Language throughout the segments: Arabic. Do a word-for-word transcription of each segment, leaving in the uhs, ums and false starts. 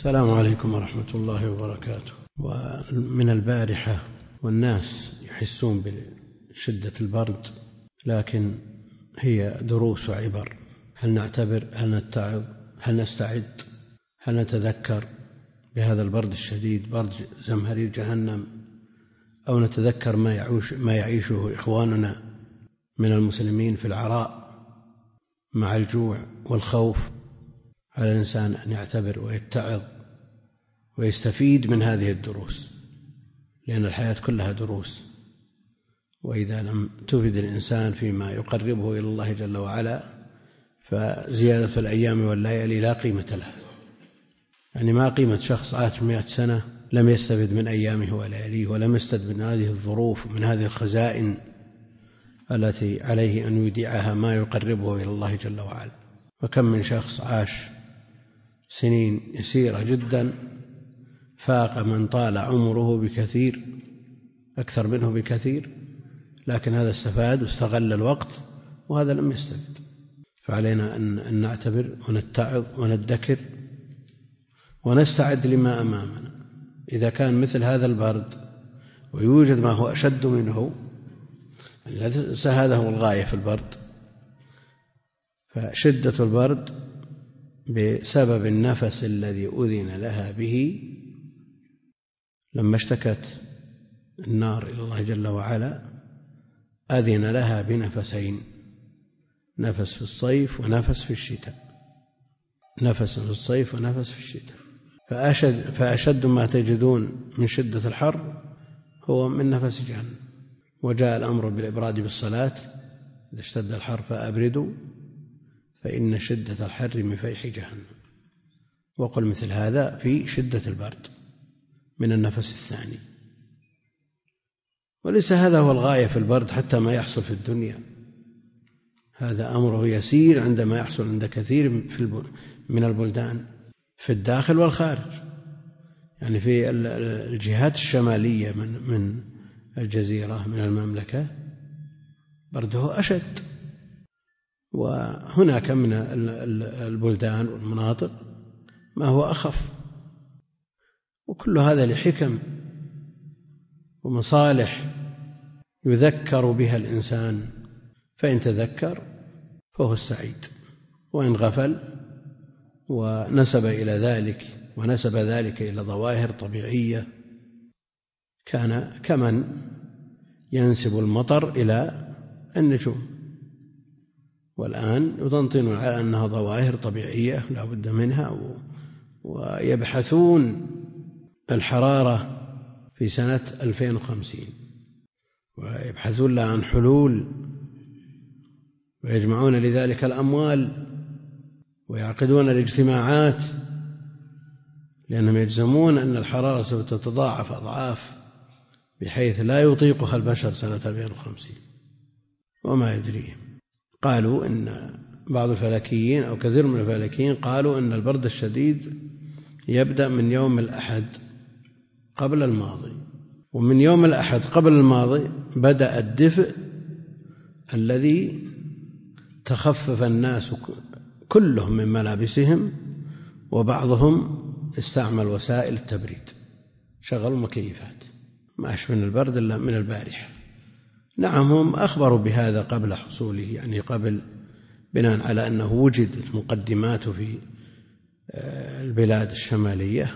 السلام عليكم ورحمة الله وبركاته. ومن البارحة والناس يحسون بشدة البرد، لكن هي دروس وعبر. هل نعتبر؟ هل نتعظ؟ هل نستعد؟ هل نتذكر بهذا البرد الشديد، برد زمهرير جهنم، أو نتذكر ما يعيش ما يعيشه إخواننا من المسلمين في العراء مع الجوع والخوف؟ على الإنسان أن يعتبر ويتعظ ويستفيد من هذه الدروس، لأن الحياة كلها دروس، وإذا لم تفد الإنسان فيما يقربه إلى الله جل وعلا فزيادة الأيام والليالي لا قيمة لها. يعني ما قيمة شخص عاش مئة سنة لم يستفد من أيامه ولياليه، ولم يستفد من هذه الظروف ومن هذه الخزائن التي عليه أن يودعها ما يقربه إلى الله جل وعلا. وكم من شخص عاش سنين يسيرة جدا فاق من طال عمره بكثير، أكثر منه بكثير، لكن هذا استفاد واستغل الوقت وهذا لم يستفد. فعلينا أن نعتبر ونتعظ وندكر ونستعد لما أمامنا. إذا كان مثل هذا البرد ويوجد ما هو أشد منه، ليس هذا هو الغاية في البرد، فشدة البرد بسبب النفس الذي أذن لها به. لما اشتكت النار إلى الله جل وعلا أذن لها بنفسين، نفس في الصيف ونفس في الشتاء، نفس في الصيف ونفس في الشتاء. فأشد, فأشد ما تجدون من شدة الحر هو من نفس جهنم. وجاء الأمر بالإبراد بالصلاة، إذا اشتد الحر فأبردوا فإن شدة الحر من فيح جهنم. وقل مثل هذا في شدة البرد من النفس الثاني. وليس هذا هو الغاية في البرد حتى ما يحصل في الدنيا، هذا أمره يسير عندما يحصل عند كثير من البلدان في الداخل والخارج. يعني في الجهات الشمالية من من الجزيرة من المملكة برده أشد، وهناك من البلدان والمناطق ما هو أخف. وكل هذا لحكم ومصالح يذكر بها الإنسان، فإن تذكر فهو السعيد، وإن غفل ونسب إلى ذلك ونسب ذلك إلى ظواهر طبيعية كان كمن ينسب المطر إلى النجوم. والآن يطنطن على أنها ظواهر طبيعية لا بد منها، ويبحثون الحرارة في سنة ألفين وخمسين ويبحثون لها عن حلول، ويجمعون لذلك الأموال ويعقدون الاجتماعات، لأنهم يجزمون أن الحرارة سوف تتضاعف أضعاف بحيث لا يطيقها البشر سنة ألفين وخمسين وما يدريهم. قالوا إن بعض الفلكيين أو كثير من الفلكيين قالوا أن البرد الشديد يبدأ من يوم الأحد قبل الماضي، ومن يوم الأحد قبل الماضي بدأ الدفء الذي تخفف الناس كلهم من ملابسهم، وبعضهم استعمل وسائل التبريد، شغلوا مكيفات، ما أشبه من البرد إلا من البارحة. نعم هم أخبروا بهذا قبل حصوله، يعني قبل، بناء على أنه وجدت مقدماته في البلاد الشمالية،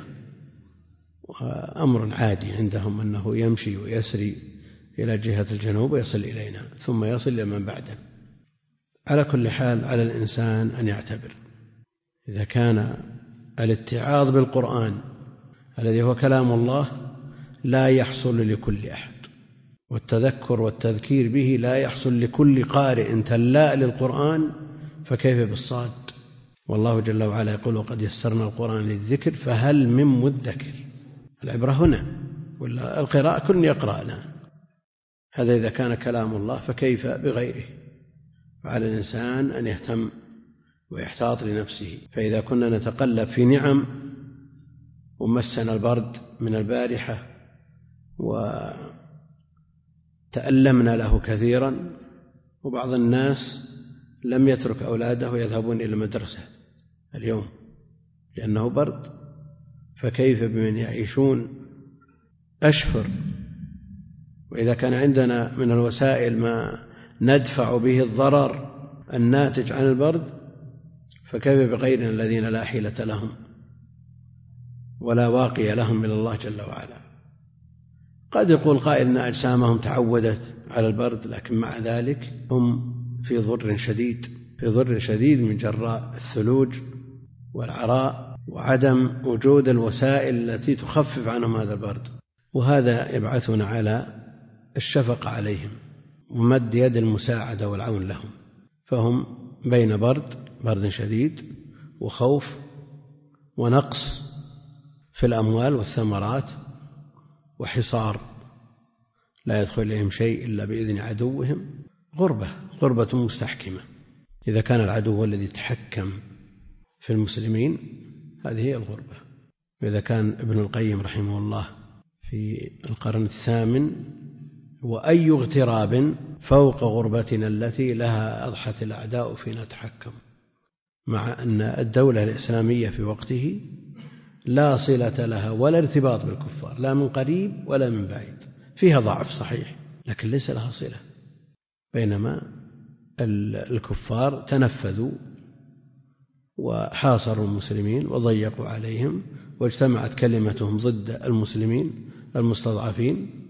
وأمر عادي عندهم أنه يمشي ويسري إلى جهة الجنوب ويصل إلينا ثم يصل إلى من بعده. على كل حال على الإنسان أن يعتبر. إذا كان الاتعاظ بالقرآن الذي هو كلام الله لا يحصل لكل أحد، والتذكر والتذكير به لا يحصل لكل قارئ تلاء للقرآن، فكيف بالصاد؟ والله جل وعلا يقول وقد يسرنا القرآن للذكر فهل من مدكر. العبرة هنا، ولا القراءة كل يقرأ الآن. هذا إذا كان كلام الله فكيف بغيره؟ فعلى الإنسان أن يهتم ويحتاط لنفسه. فإذا كنا نتقلب في نعم ومسنا البرد من البارحة وتألمنا له كثيرا، وبعض الناس لم يترك أولاده يذهبون إلى المدرسة اليوم لأنه برد، فكيف بمن يعيشون أشهر؟ وإذا كان عندنا من الوسائل ما ندفع به الضرر الناتج عن البرد، فكيف بغيرنا الذين لا حيلة لهم ولا واقي لهم من الله جل وعلا؟ قد يقول قائل إن أجسامهم تعودت على البرد، لكن مع ذلك هم في ضر شديد في ضر شديد من جراء الثلوج والعراء وعدم وجود الوسائل التي تخفف عنهم هذا البرد. وهذا يبعثنا على الشفقة عليهم ومد يد المساعدة والعون لهم، فهم بين برد برد شديد وخوف ونقص في الأموال والثمرات وحصار لا يدخل إليهم شيء إلا بإذن عدوهم، غربة غربة مستحكمة. إذا كان العدو هو الذي يتحكم في المسلمين هذه هي الغربة. وإذا كان ابن القيم رحمه الله في القرن الثامن: وأي اغتراب فوق غربتنا التي لها أضحت الأعداء فينا تحكم، مع أن الدولة الإسلامية في وقته لا صلة لها ولا ارتباط بالكفار، لا من قريب ولا من بعيد، فيها ضعف صحيح لكن ليس لها صلة، بينما الكفار تنفذوا وحاصروا المسلمين وضيقوا عليهم واجتمعت كلمتهم ضد المسلمين المستضعفين،